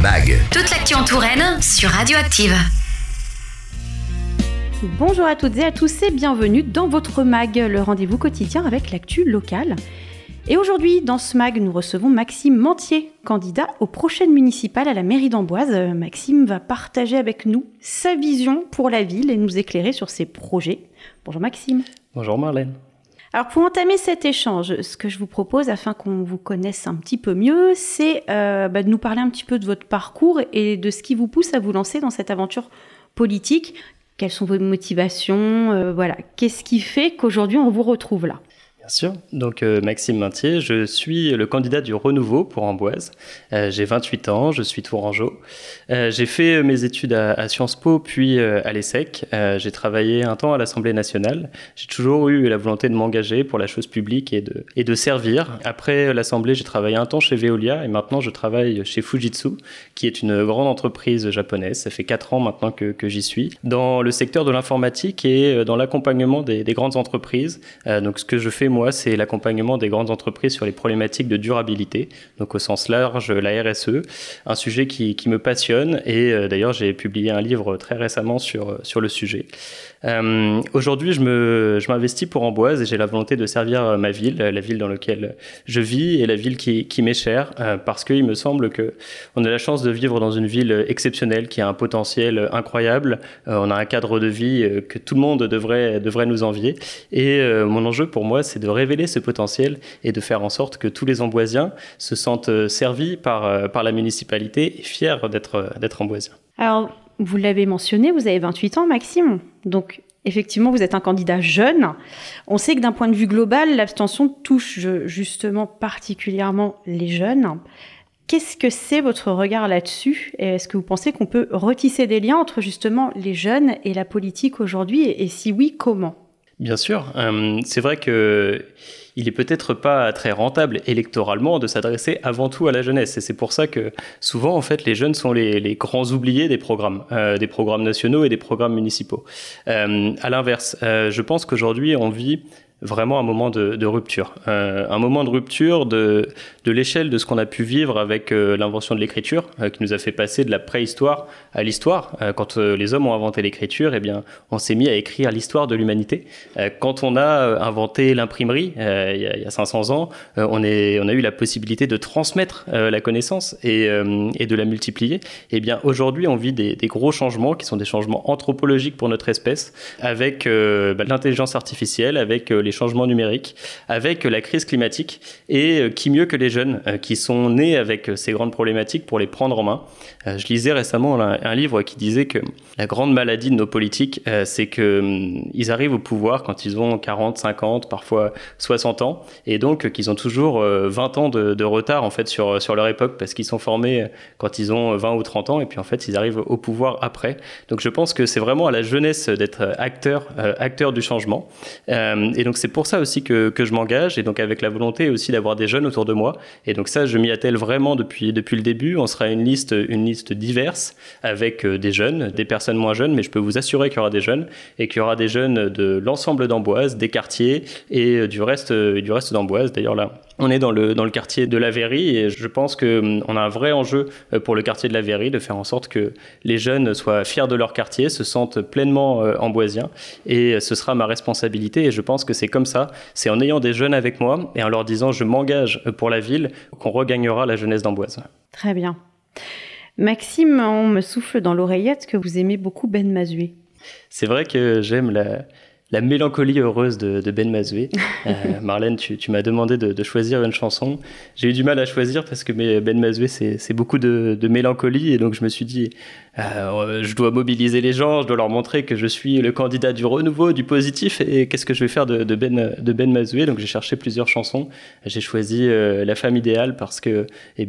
MAG. Toute l'actu en Touraine sur Radioactive. Bonjour à toutes et à tous et bienvenue dans votre MAG, le rendez-vous quotidien avec l'actu locale. Et aujourd'hui, dans ce MAG, nous recevons Maxime Mantier, candidat aux prochaines municipales à la mairie d'Amboise. Maxime va partager avec nous sa vision pour la ville et nous éclairer sur ses projets. Bonjour Maxime. Bonjour Marlène. Alors pour entamer cet échange, ce que je vous propose afin qu'on vous connaisse un petit peu mieux, c'est de nous parler un petit peu de votre parcours et de ce qui vous pousse à vous lancer dans cette aventure politique. Quelles sont vos motivations ? Qu'est-ce qui fait qu'aujourd'hui on vous retrouve là ? Bien sûr, donc Maxime Mantier, je suis le candidat du Renouveau pour Amboise. J'ai 28 ans, je suis tourangeau. J'ai fait mes études à Sciences Po puis à l'ESSEC. J'ai travaillé un temps à l'Assemblée nationale. J'ai toujours eu la volonté de m'engager pour la chose publique et de servir. Après l'Assemblée, j'ai travaillé un temps chez Veolia et maintenant je travaille chez Fujitsu, qui est une grande entreprise japonaise. Ça fait 4 ans maintenant que j'y suis, dans le secteur de l'informatique et dans l'accompagnement des grandes entreprises. Donc ce que je fais moi, c'est l'accompagnement des grandes entreprises sur les problématiques de durabilité, donc au sens large, la RSE, un sujet qui me passionne et d'ailleurs j'ai publié un livre très récemment sur le sujet. Aujourd'hui, je m'investis pour Amboise et j'ai la volonté de servir ma ville, la ville dans laquelle je vis et la ville qui m'est chère, parce qu'il me semble qu'on a la chance de vivre dans une ville exceptionnelle qui a un potentiel incroyable. On a un cadre de vie que tout le monde devrait nous envier et mon enjeu pour moi, c'est de révéler ce potentiel et de faire en sorte que tous les Amboisiens se sentent servis par la municipalité et fiers d'être Amboisiens. Alors, vous l'avez mentionné, vous avez 28 ans, Maxime. Donc, effectivement, vous êtes un candidat jeune. On sait que d'un point de vue global, l'abstention touche justement particulièrement les jeunes. Qu'est-ce que c'est votre regard là-dessus ? Et est-ce que vous pensez qu'on peut retisser des liens entre justement les jeunes et la politique aujourd'hui ? Et si oui, comment ? Bien sûr, c'est vrai que il est peut-être pas très rentable électoralement de s'adresser avant tout à la jeunesse. Et c'est pour ça que souvent, en fait, les jeunes sont les grands oubliés des programmes nationaux et des programmes municipaux. À l'inverse, je pense qu'aujourd'hui, on vit vraiment un moment de rupture. Un moment de rupture de l'échelle de ce qu'on a pu vivre avec l'invention de l'écriture, qui nous a fait passer de la préhistoire à l'histoire. Quand les hommes ont inventé l'écriture, eh bien, on s'est mis à écrire l'histoire de l'humanité. Quand on a inventé l'imprimerie, il y a 500 ans, on a eu la possibilité de transmettre la connaissance et de la multiplier. Eh bien, aujourd'hui, on vit des gros changements qui sont des changements anthropologiques pour notre espèce, avec l'intelligence artificielle, avec les changements numériques, avec la crise climatique et qui mieux que les jeunes qui sont nés avec ces grandes problématiques pour les prendre en main. Je lisais récemment un livre qui disait que la grande maladie de nos politiques, c'est qu'ils arrivent au pouvoir quand ils ont 40, 50, parfois 60 ans et donc qu'ils ont toujours 20 ans de retard en fait sur leur époque parce qu'ils sont formés quand ils ont 20 ou 30 ans et puis en fait ils arrivent au pouvoir après. Donc je pense que c'est vraiment à la jeunesse d'être acteur du changement et donc c'est pour ça aussi que je m'engage et donc avec la volonté aussi d'avoir des jeunes autour de moi et donc ça je m'y attelle vraiment depuis le début. On sera une liste diverse avec des jeunes, des personnes moins jeunes, mais je peux vous assurer qu'il y aura des jeunes et qu'il y aura des jeunes de l'ensemble d'Amboise, des quartiers et du reste d'Amboise. D'ailleurs là, on est dans le quartier de la Verrie et je pense qu'on a un vrai enjeu pour le quartier de la Verrie de faire en sorte que les jeunes soient fiers de leur quartier, se sentent pleinement amboisiens et ce sera ma responsabilité et je pense que c'est comme ça, c'est en ayant des jeunes avec moi et en leur disant je m'engage pour la ville qu'on regagnera la jeunesse d'Amboise. Très bien. Maxime, on me souffle dans l'oreillette que vous aimez beaucoup Ben Mazué. C'est vrai que j'aime la mélancolie heureuse de Ben Mazué. Marlène, tu m'as demandé de choisir une chanson. J'ai eu du mal à choisir parce que Ben Mazué, c'est beaucoup de mélancolie. Et donc, je me suis dit, je dois mobiliser les gens, je dois leur montrer que je suis le candidat du renouveau, du positif. Et qu'est-ce que je vais faire de Ben Mazué ? Donc, j'ai cherché plusieurs chansons. J'ai choisi La femme idéale parce que,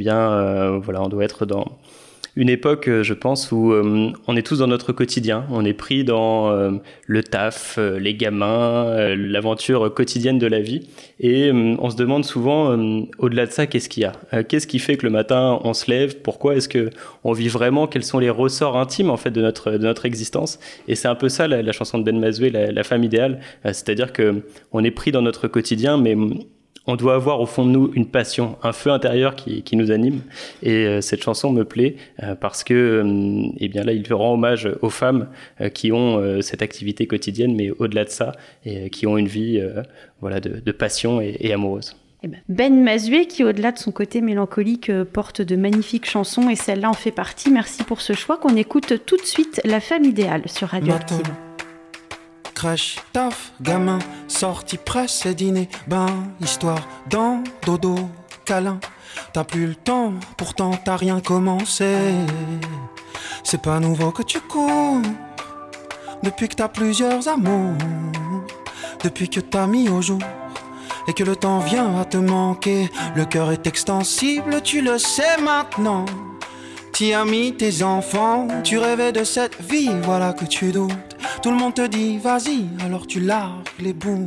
on doit être dans une époque, je pense, où on est tous dans notre quotidien. On est pris dans le taf, les gamins, l'aventure quotidienne de la vie. Et on se demande souvent, au-delà de ça, qu'est-ce qu'il y a ? Qu'est-ce qui fait que le matin, on se lève ? Pourquoi est-ce qu'on vit vraiment ? Quels sont les ressorts intimes, en fait, de notre existence ? Et c'est un peu ça, la chanson de Ben Mazué, la femme idéale. C'est-à-dire qu'on est pris dans notre quotidien, mais on doit avoir au fond de nous une passion, un feu intérieur qui nous anime. Et cette chanson me plaît parce que, eh bien là, il rend hommage aux femmes qui ont cette activité quotidienne, mais au-delà de ça, et qui ont une vie de passion et amoureuse. Ben Mazué, qui au-delà de son côté mélancolique porte de magnifiques chansons, et celle-là en fait partie. Merci pour ce choix qu'on écoute tout de suite, La Femme Idéale sur Radioactive. Crèche, taf, gamin, sortie, presse et dîner, histoire, dans, dodo, câlin. T'as plus le temps, pourtant t'as rien commencé. C'est pas nouveau que tu cours, depuis que t'as plusieurs amours, depuis que t'as mis au jour et que le temps vient à te manquer. Le cœur est extensible, tu le sais maintenant. T'y as mis tes enfants, tu rêvais de cette vie, voilà que tu doutes. Tout le monde te dit vas-y, alors tu largues les bouts.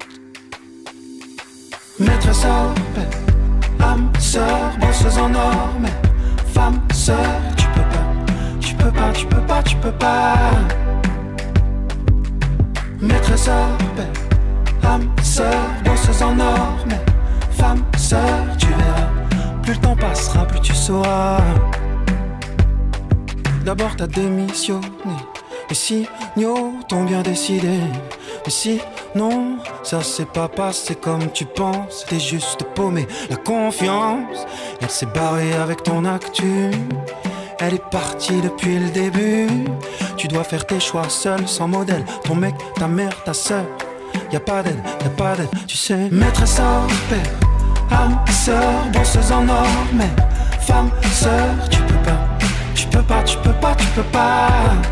Maîtresse orbe, âme sœur, bosseuse en or, mais femme sœur, tu peux pas. Maîtresse orbe, âme sœur, bosseuse en or, mais femme sœur, tu verras. Plus le temps passera, plus tu sauras. D'abord t'as démissionné, les signaux t'ont bien décidé. Mais si non, ça s'est pas passé comme tu penses, t'es juste paumé. La confiance, elle s'est barrée avec ton actu. Elle est partie depuis le début. Tu dois faire tes choix seul, sans modèle. Ton mec, ta mère, ta sœur, y'a pas d'aide, tu sais. Maîtresse hors pair, âme sœur, bosseuse en or, mais femme sœur, tu peux pas.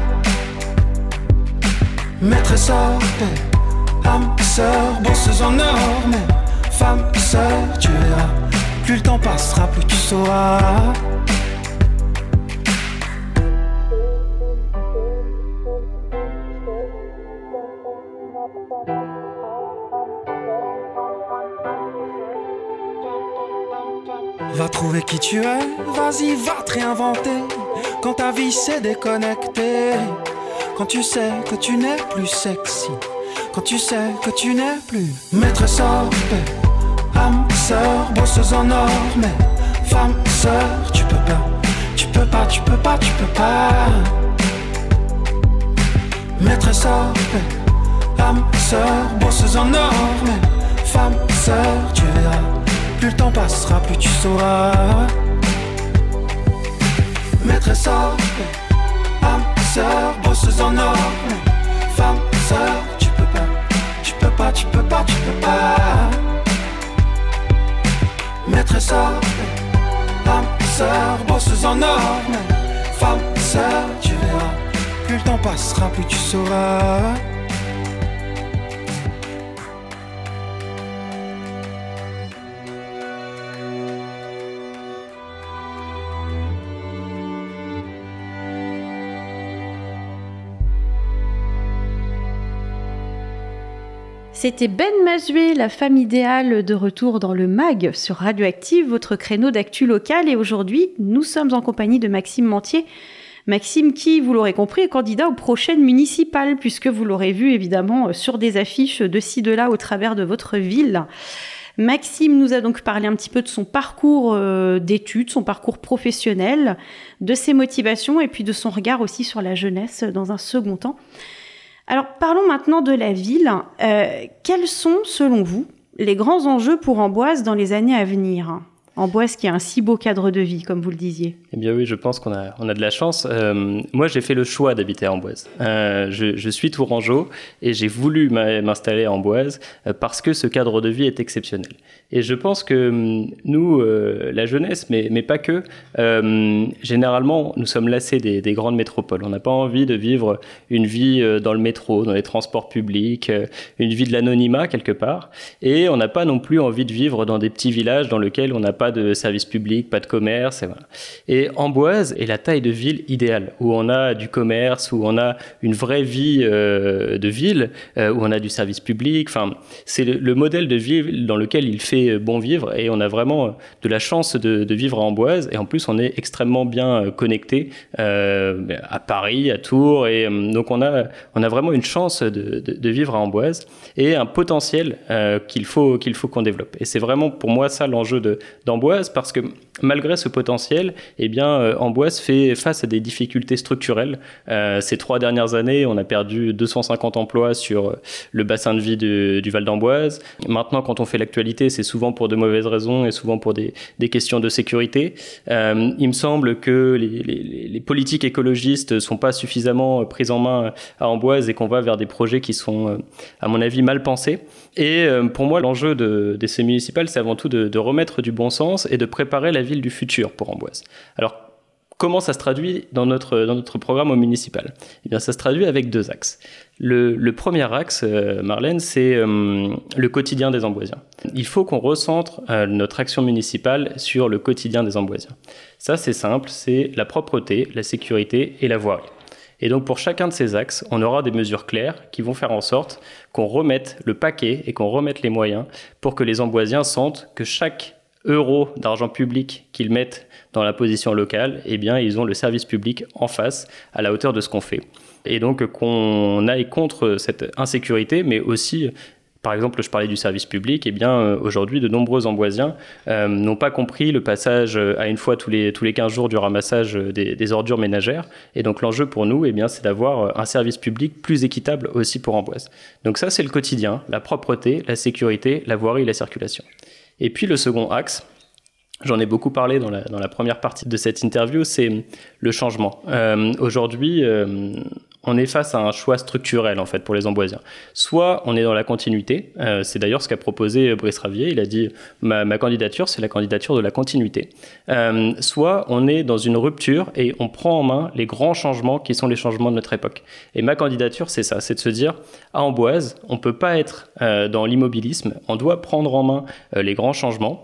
Maîtresse hors pair, âme sœur, bosseuse en or, mais femme sœur, tu verras. Plus le temps passera, plus tu sauras. Va trouver qui tu es, vas-y, va te réinventer. Quand ta vie s'est déconnectée, quand tu sais que tu n'es plus sexy, quand tu sais que tu n'es plus maîtresse hors pair, âme sœur, bosseuse en or, mais femme sœur, tu peux pas. Maîtresse hors pair, âme sœur, bosseuse en or, mais femme sœur, tu verras. Plus le temps passera, plus tu sauras. Maîtresse hors pair, âme sœur, bosseuse en or, femme sœur, tu peux pas. Maîtresse hors pair, âme sœur, bosseuse en or, femme sœur, tu verras. Plus le temps passera, plus tu sauras. C'était Ben Mazué, La Femme Idéale, de retour dans le MAG sur Radioactive, votre créneau d'actu local. Et aujourd'hui, nous sommes en compagnie de Maxime Mantier. Maxime qui, vous l'aurez compris, est candidat aux prochaines municipales, puisque vous l'aurez vu évidemment sur des affiches de ci, de là au travers de votre ville. Maxime nous a donc parlé un petit peu de son parcours d'études, son parcours professionnel, de ses motivations et puis de son regard aussi sur la jeunesse dans un second temps. Alors, parlons maintenant de la ville. Quels sont, selon vous, les grands enjeux pour Amboise dans les années à venir ? Amboise qui a un si beau cadre de vie, comme vous le disiez. Eh bien oui, je pense qu'on a de la chance. Moi, j'ai fait le choix d'habiter à Amboise. Je suis tourangeau et j'ai voulu m'installer à Amboise parce que ce cadre de vie est exceptionnel. Et je pense que nous, la jeunesse, mais pas que, généralement, nous sommes lassés des grandes métropoles. On n'a pas envie de vivre une vie dans le métro, dans les transports publics, une vie de l'anonymat quelque part. Et on n'a pas non plus envie de vivre dans des petits villages dans lesquels on n'a pas de services publics, pas de commerce. Et Amboise est la taille de ville idéale, où on a du commerce, où on a une vraie vie de ville, où on a du service public. Enfin, c'est le modèle de ville dans lequel il fait bon vivre, et on a vraiment de la chance de vivre à Amboise. Et en plus, on est extrêmement bien connecté à Paris, à Tours, et donc on a vraiment une chance de vivre à Amboise et un potentiel qu'il faut qu'on développe. Et c'est vraiment pour moi ça l'enjeu d'Amboise, parce que malgré ce potentiel, eh bien Amboise fait face à des difficultés structurelles. Ces 3 dernières années, on a perdu 250 emplois sur le bassin de vie du Val d'Amboise. Maintenant, quand on fait l'actualité, c'est souvent pour de mauvaises raisons et souvent pour des questions de sécurité. Il me semble que les politiques écologistes sont pas suffisamment prises en main à Amboise et qu'on va vers des projets qui sont, à mon avis, mal pensés. Et pour moi, l'enjeu des ces municipales, c'est avant tout de remettre du bon sens et de préparer la ville du futur pour Amboise. Alors, comment ça se traduit dans notre programme au municipal ? Eh bien, ça se traduit avec 2 axes. Le premier axe, Marlène, c'est le quotidien des Amboisiens. Il faut qu'on recentre notre action municipale sur le quotidien des Amboisiens. Ça, c'est simple, c'est la propreté, la sécurité et la voirie. Et donc, pour chacun de ces axes, on aura des mesures claires qui vont faire en sorte qu'on remette le paquet et qu'on remette les moyens pour que les Amboisiens sentent que chaque euro d'argent public qu'ils mettent dans la position locale, eh bien, ils ont le service public en face, à la hauteur de ce qu'on fait. Et donc, qu'on aille contre cette insécurité, mais aussi... Par exemple, je parlais du service public. Eh bien, aujourd'hui, de nombreux Amboisiens n'ont pas compris le passage à une fois tous les 15 jours du ramassage des ordures ménagères. Et donc, l'enjeu pour nous, eh bien, c'est d'avoir un service public plus équitable aussi pour Amboise. Donc ça, c'est le quotidien, la propreté, la sécurité, la voirie et la circulation. Et puis, le second axe, j'en ai beaucoup parlé dans la première partie de cette interview, c'est le changement. Aujourd'hui... on est face à un choix structurel en fait pour les Amboisiens. Soit on est dans la continuité, c'est d'ailleurs ce qu'a proposé Brice Ravier, il a dit ma candidature c'est la candidature de la continuité. Soit on est dans une rupture et on prend en main les grands changements qui sont les changements de notre époque. Et ma candidature c'est ça, c'est de se dire à Amboise, on peut pas être dans l'immobilisme, on doit prendre en main les grands changements.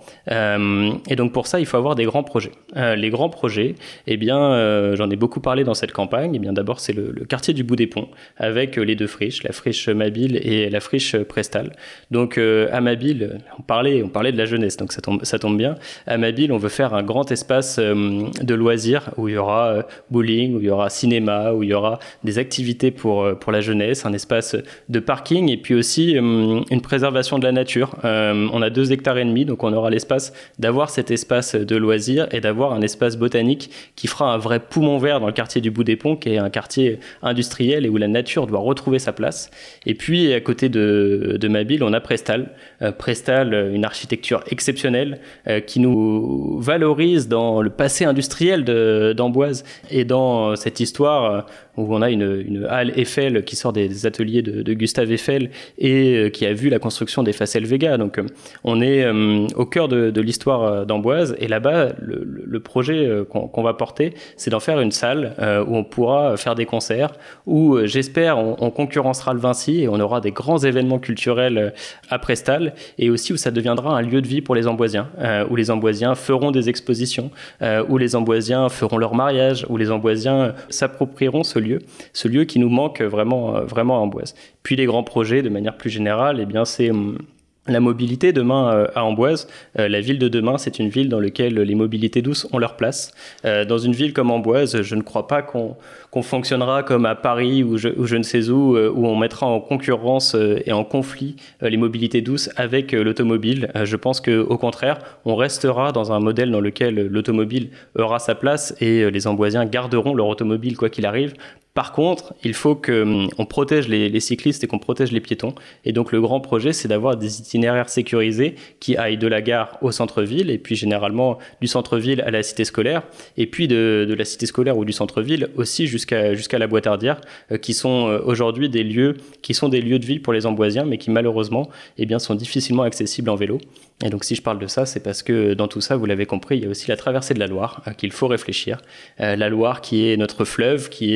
Et donc pour ça il faut avoir des grands projets. Les grands projets, eh bien j'en ai beaucoup parlé dans cette campagne. Eh bien d'abord c'est le quartier du Bout des Ponts, avec les 2 friches, la friche Mabille et la friche Prestal. Donc à Mabille, on parlait de la jeunesse, donc ça tombe bien. À Mabille, on veut faire un grand espace de loisirs où il y aura bowling, où il y aura cinéma, où il y aura des activités pour la jeunesse, un espace de parking et puis aussi une préservation de la nature. On a 2,5 hectares, donc on aura l'espace d'avoir cet espace de loisirs et d'avoir un espace botanique qui fera un vrai poumon vert dans le quartier du Bout des Ponts, qui est un quartier industriel et où la nature doit retrouver sa place. Et puis à côté de Mabille, on a Prestal. Prestal, une architecture exceptionnelle qui nous valorise dans le passé industriel d'Amboise et dans cette histoire où on a une halle Eiffel qui sort des ateliers de Gustave Eiffel et qui a vu la construction des Facel Vega. Donc on est au cœur de l'histoire d'Amboise et là-bas, le projet qu'on va porter, c'est d'en faire une salle où on pourra faire des concerts, où j'espère on concurrencera le Vinci et on aura des grands événements culturels à Prestal et aussi où ça deviendra un lieu de vie pour les Amboisiens, où les Amboisiens feront des expositions, où les Amboisiens feront leur mariage, où les Amboisiens s'approprieront ce lieu qui nous manque vraiment à Amboise. Puis les grands projets de manière plus générale, eh bien c'est la mobilité demain à Amboise. La ville de demain, c'est une ville dans laquelle les mobilités douces ont leur place. Dans une ville comme Amboise, je ne crois pas qu'on fonctionnera comme à Paris ou je ne sais où on mettra en concurrence et en conflit les mobilités douces avec l'automobile. Je pense qu'au contraire, on restera dans un modèle dans lequel l'automobile aura sa place et les Amboisiens garderont leur automobile quoi qu'il arrive. Par contre, il faut qu'on protège les cyclistes et qu'on protège les piétons. Et donc, le grand projet, c'est d'avoir des itinéraires sécurisés qui aillent de la gare au centre-ville et puis généralement du centre-ville à la cité scolaire et puis de la cité scolaire ou du centre-ville aussi jusqu'à la Boîtardière qui sont aujourd'hui des lieux de vie pour les Amboisiens mais qui malheureusement sont difficilement accessibles en vélo. Et donc si je parle de ça, c'est parce que dans tout ça, vous l'avez compris, il y a aussi la traversée de la Loire qu'il faut réfléchir. La Loire qui est notre fleuve, qui est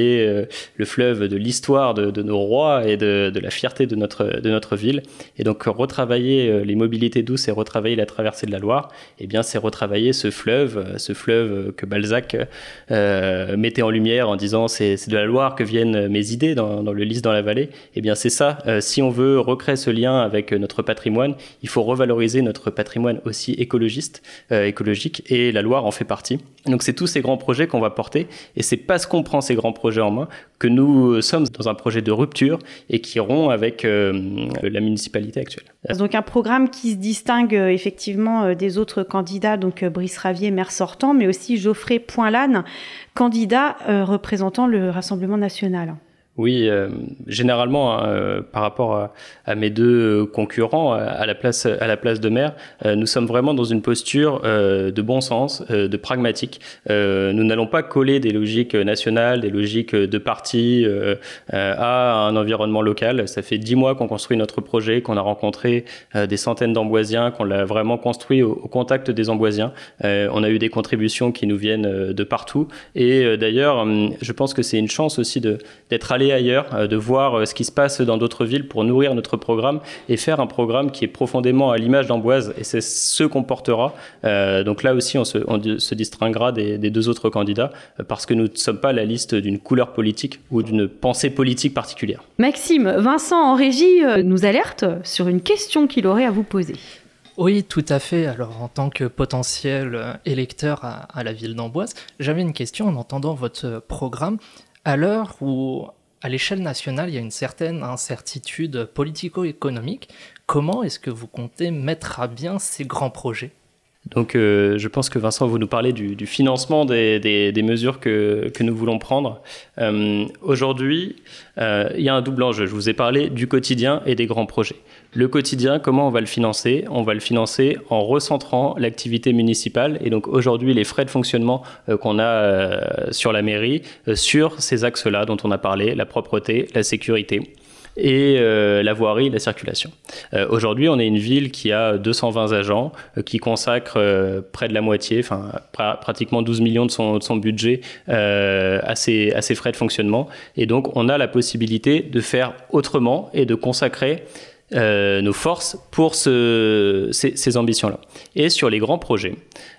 le fleuve de l'histoire de nos rois et de la fierté de notre ville. Et donc retravailler les mobilités douces et retravailler la traversée de la Loire, eh bien c'est retravailler ce fleuve que Balzac mettait en lumière en disant c'est de la Loire que viennent mes idées dans le Lys dans la vallée. Eh bien c'est ça, si on veut recréer ce lien avec notre patrimoine, il faut revaloriser notre patrimoine aussi écologique, et la Loire en fait partie. Donc c'est tous ces grands projets qu'on va porter, et c'est parce qu'on prend ces grands projets en main que nous sommes dans un projet de rupture et qui rompt avec la municipalité actuelle. Donc un programme qui se distingue effectivement des autres candidats, donc Brice Ravier, maire sortant, mais aussi Geoffrey Poinlane, candidat représentant le Rassemblement national. Oui, généralement, par rapport à mes deux concurrents à la place de maire, nous sommes vraiment dans une posture de bon sens, de pragmatique. Nous n'allons pas coller des logiques nationales, des logiques de parti à un environnement local. Ça fait 10 mois qu'on construit notre projet, qu'on a rencontré des centaines d'Amboisiens, qu'on l'a vraiment construit au contact des Amboisiens. On a eu des contributions qui nous viennent de partout. Et d'ailleurs, je pense que c'est une chance aussi d'être allé ailleurs, de voir ce qui se passe dans d'autres villes pour nourrir notre programme et faire un programme qui est profondément à l'image d'Amboise, et c'est ce qu'on portera. Donc là aussi on se distinguera des deux autres candidats parce que nous ne sommes pas la liste d'une couleur politique ou d'une pensée politique particulière. Maxime, Vincent en régie nous alerte sur une question qu'il aurait à vous poser. Oui, tout à fait. Alors, en tant que potentiel électeur à la ville d'Amboise, j'avais une question en entendant votre programme. À l'heure où, à l'échelle nationale, il y a une certaine incertitude politico-économique, comment est-ce que vous comptez mettre à bien ces grands projets ? Donc je pense que Vincent va nous parler du financement des mesures que nous voulons prendre. Aujourd'hui, il y a un double enjeu. Je vous ai parlé du quotidien et des grands projets. Le quotidien, comment on va le financer ? On va le financer en recentrant l'activité municipale, et donc aujourd'hui les frais de fonctionnement qu'on a sur la mairie, sur ces axes-là dont on a parlé, la propreté, la sécurité et la voirie, la circulation. Aujourd'hui, on est une ville qui a 220 agents, qui consacre près de la moitié, pratiquement 12 millions de son budget à ces frais de fonctionnement. Et donc, on a la possibilité de faire autrement et de consacrer nos forces pour ces ambitions-là. Et sur les grands projets,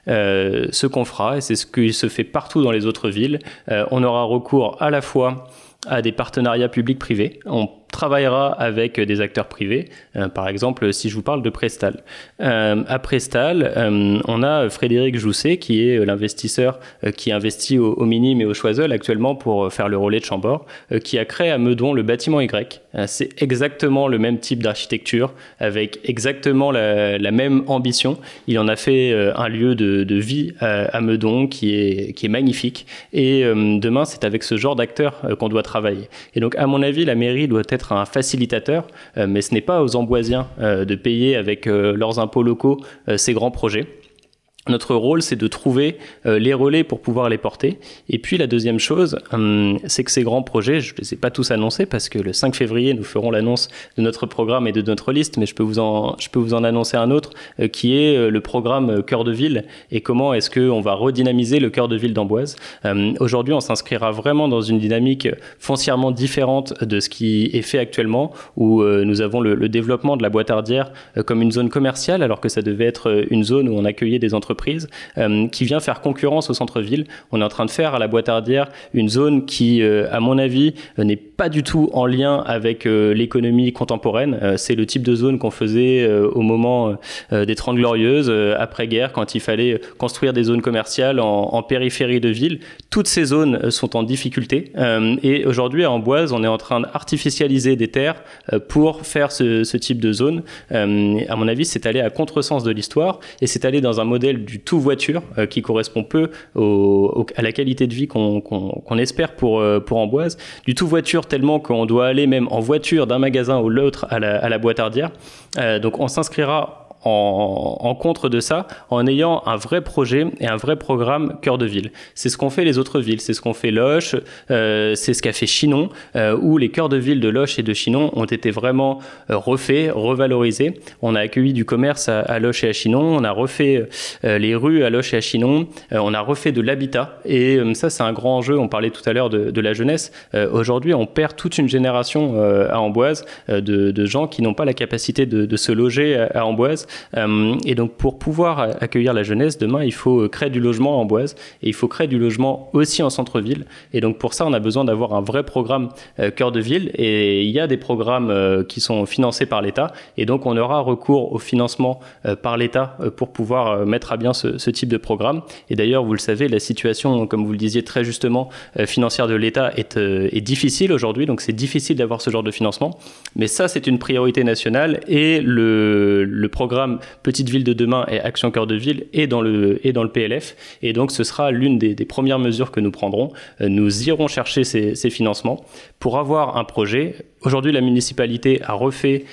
ce qu'on fera, et c'est ce qui se fait partout dans les autres villes, on aura recours à la fois à des partenariats publics-privés. On travaillera avec des acteurs privés, par exemple si je vous parle de Prestal. À Prestal, on a Frédéric Jousset qui est l'investisseur qui investit au Minim et au Choiseul actuellement pour faire le relais de Chambord, qui a créé à Meudon le bâtiment Y. C'est exactement le même type d'architecture, avec exactement la même ambition. Il en a fait un lieu de vie à Meudon qui est magnifique, et demain c'est avec ce genre d'acteurs qu'on doit travailler. Et donc à mon avis, la mairie doit être un facilitateur, mais ce n'est pas aux Amboisiens de payer avec leurs impôts locaux ces grands projets. Notre rôle, c'est de trouver les relais pour pouvoir les porter. Et puis la deuxième chose, c'est que ces grands projets, je ne les ai pas tous annoncés parce que le 5 février, nous ferons l'annonce de notre programme et de notre liste, mais je peux vous en annoncer un autre qui est le programme Cœur de Ville, et comment est-ce qu'on va redynamiser le cœur de ville d'Amboise. Aujourd'hui, on s'inscrira vraiment dans une dynamique foncièrement différente de ce qui est fait actuellement, où nous avons le développement de la Boîtardière comme une zone commerciale, alors que ça devait être une zone où on accueillait des entreprises, qui vient faire concurrence au centre-ville. On est en train de faire à la Boîtardière une zone qui, à mon avis, n'est pas du tout en lien avec l'économie contemporaine. C'est le type de zone qu'on faisait au moment des 30 Glorieuses, après-guerre, quand il fallait construire des zones commerciales en périphérie de ville. Toutes ces zones sont en difficulté. Et aujourd'hui, à Amboise, on est en train d'artificialiser des terres pour faire ce type de zone. À mon avis, c'est aller à contresens de l'histoire, et c'est aller dans un modèle du tout voiture qui correspond peu à la qualité de vie qu'on espère pour Amboise. Du tout voiture tellement qu'on doit aller même en voiture d'un magasin à l'autre à la Boîtardière. Donc on s'inscrira en contre de ça en ayant un vrai projet et un vrai programme cœur de ville. C'est ce qu'ont fait les autres villes, c'est ce qu'ont fait Loches, c'est ce qu'a fait Chinon, où les cœurs de ville de Loches et de Chinon ont été vraiment refaits, revalorisés. On a accueilli du commerce à Loches et à Chinon, on a refait les rues à Loches et à Chinon, on a refait de l'habitat, et ça c'est un grand enjeu. On parlait tout à l'heure de la jeunesse. Aujourd'hui on perd toute une génération à Amboise de gens qui n'ont pas la capacité de se loger à Amboise, et donc pour pouvoir accueillir la jeunesse demain, il faut créer du logement à Amboise, et il faut créer du logement aussi en centre-ville, et donc pour ça on a besoin d'avoir un vrai programme cœur de ville, et il y a des programmes qui sont financés par l'État, et donc on aura recours au financement par l'État pour pouvoir mettre à bien ce type de programme. Et d'ailleurs, vous le savez, la situation, comme vous le disiez très justement, financière de l'État est difficile aujourd'hui, donc c'est difficile d'avoir ce genre de financement, mais ça c'est une priorité nationale, et le programme Petite Ville de demain et Action Cœur de Ville est dans le PLF, et donc ce sera l'une des premières mesures que nous prendrons. Nous irons chercher ces financements pour avoir un projet. Aujourd'hui, la municipalité a refait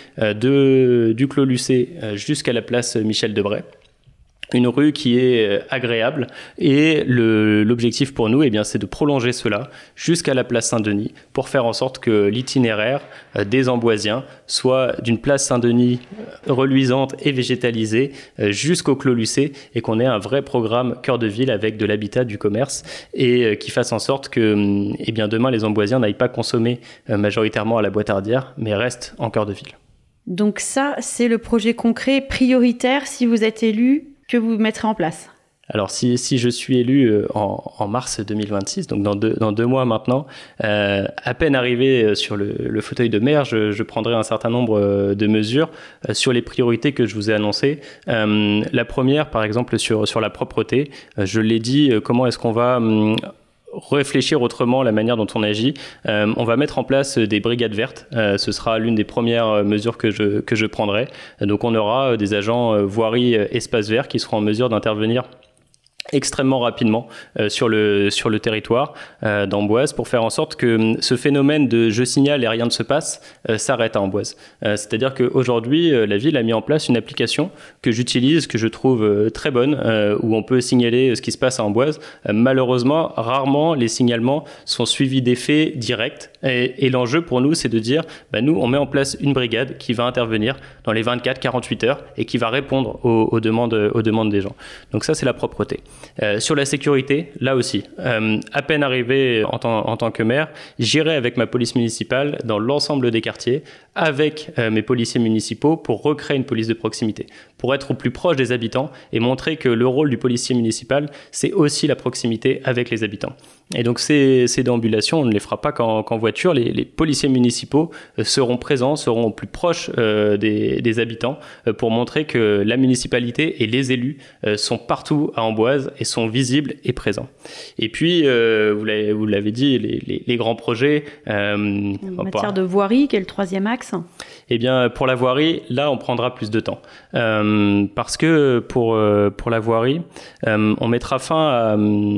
du Clos Lucé jusqu'à la place Michel Debray, une rue qui est agréable, et l'objectif pour nous, c'est de prolonger cela jusqu'à la place Saint-Denis pour faire en sorte que l'itinéraire des Amboisiens soit d'une place Saint-Denis reluisante et végétalisée jusqu'au Clos Lucé, et qu'on ait un vrai programme cœur de ville avec de l'habitat, du commerce, et qui fasse en sorte que demain les Amboisiens n'aillent pas consommer majoritairement à la Boîtardière, mais restent en cœur de ville. Donc ça, c'est le projet concret prioritaire si vous êtes élu, que vous mettrez en place? Alors si je suis élu en mars 2026, donc dans deux mois maintenant, à peine arrivé sur le fauteuil de maire, je prendrai un certain nombre de mesures sur les priorités que je vous ai annoncées. La première, par exemple, sur la propreté, je l'ai dit, comment est-ce qu'on va réfléchir autrement la manière dont on agit. On va mettre en place des brigades vertes. Ce sera l'une des premières mesures que je prendrai. Donc on aura des agents voirie espace vert qui seront en mesure d'intervenir extrêmement rapidement sur le territoire d'Amboise, pour faire en sorte que ce phénomène de je signale et rien ne se passe s'arrête à Amboise. C'est-à-dire qu'aujourd'hui, la ville a mis en place une application que j'utilise, que je trouve très bonne, où on peut signaler ce qui se passe à Amboise. Malheureusement, rarement les signalements sont suivis d'effets directs, et l'enjeu pour nous, c'est de dire, nous, on met en place une brigade qui va intervenir dans les 24-48 heures et qui va répondre aux demandes des gens. Donc ça, c'est la propreté. Sur la sécurité, là aussi, à peine arrivé en tant que maire, j'irai avec ma police municipale dans l'ensemble des quartiers, avec mes policiers municipaux, pour recréer une police de proximité, pour être au plus proche des habitants et montrer que le rôle du policier municipal, c'est aussi la proximité avec les habitants. Et donc ces déambulations, on ne les fera pas qu'en voiture. Les policiers municipaux seront présents, seront au plus proche des habitants, pour montrer que la municipalité et les élus sont partout à Amboise et sont visibles et présents. Et puis, vous l'avez dit, les grands projets... en matière de voirie, quel est le troisième axe? Eh bien, pour la voirie, là, on prendra plus de temps. Parce que pour la voirie, on mettra fin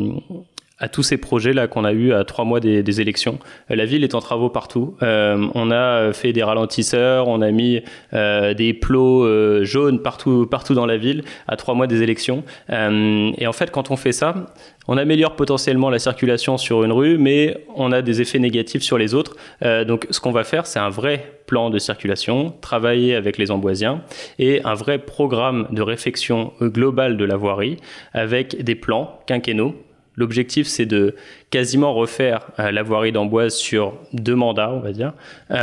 à tous ces projets-là qu'on a eu à 3 mois des élections. La ville est en travaux partout. On a fait des ralentisseurs, on a mis des plots jaunes partout dans la ville à 3 mois des élections. Et en fait, quand on fait ça, on améliore potentiellement la circulation sur une rue, mais on a des effets négatifs sur les autres. Donc ce qu'on va faire, c'est un vrai plan de circulation, travailler avec les Amboisiens, et un vrai programme de réfection globale de la voirie, avec des plans quinquennaux. L'objectif, c'est de quasiment refaire la voirie d'Amboise sur 2 mandats, on va dire,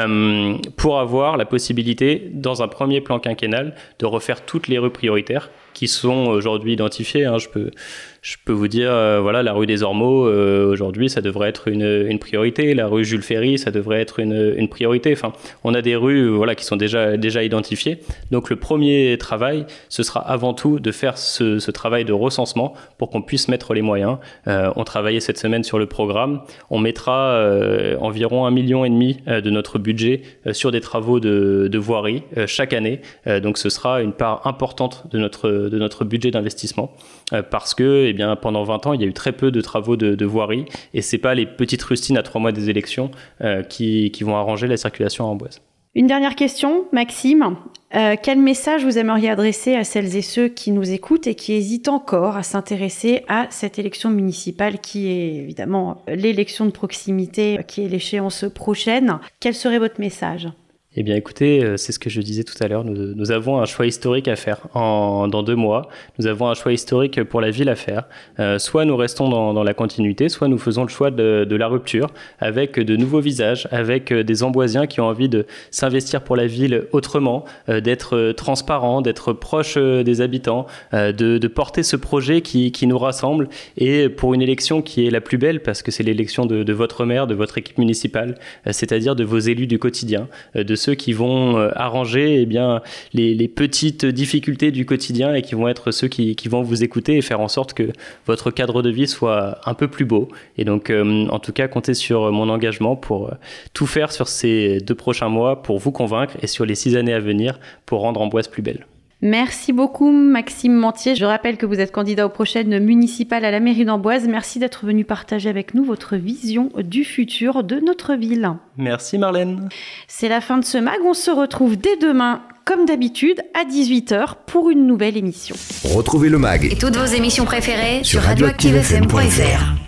pour avoir la possibilité, dans un premier plan quinquennal, de refaire toutes les rues prioritaires qui sont aujourd'hui identifiées. Je peux vous dire, la rue des Ormeaux, aujourd'hui, ça devrait être une priorité. La rue Jules Ferry, ça devrait être une priorité. Enfin, on a des rues qui sont déjà identifiées. Donc, le premier travail, ce sera avant tout de faire ce travail de recensement pour qu'on puisse mettre les moyens. On travaillait cette semaine sur le programme. On mettra environ 1,5 million de notre budget sur des travaux de voirie chaque année. Donc, ce sera une part importante de notre budget d'investissement, parce que pendant 20 ans, il y a eu très peu de travaux de voirie, et c'est pas les petites rustines à 3 mois des élections qui vont arranger la circulation à Amboise. Une dernière question, Maxime. Quel message vous aimeriez adresser à celles et ceux qui nous écoutent et qui hésitent encore à s'intéresser à cette élection municipale qui est évidemment l'élection de proximité, qui est l'échéance prochaine? Quel serait votre message ? Eh bien écoutez, c'est ce que je disais tout à l'heure, nous avons un choix historique à faire. Dans 2 mois, nous avons un choix historique pour la ville à faire. Soit nous restons dans la continuité, soit nous faisons le choix de la rupture, avec de nouveaux visages, avec des Amboisiens qui ont envie de s'investir pour la ville autrement, d'être transparents, d'être proches des habitants, de porter ce projet qui nous rassemble, et pour une élection qui est la plus belle, parce que c'est l'élection de votre maire, de votre équipe municipale, c'est-à-dire de vos élus du quotidien, de ceux qui vont arranger les petites difficultés du quotidien et qui vont être ceux qui vont vous écouter et faire en sorte que votre cadre de vie soit un peu plus beau. Et donc, en tout cas, comptez sur mon engagement pour tout faire sur ces 2 prochains mois pour vous convaincre et sur les 6 années à venir pour rendre Amboise plus belle. Merci beaucoup Maxime Mantier. Je rappelle que vous êtes candidat aux prochaines municipales à la mairie d'Amboise. Merci d'être venu partager avec nous votre vision du futur de notre ville. Merci Marlène. C'est la fin de ce mag. On se retrouve dès demain, comme d'habitude, à 18h pour une nouvelle émission. Retrouvez le mag et toutes vos émissions préférées sur radioactivefm.fr.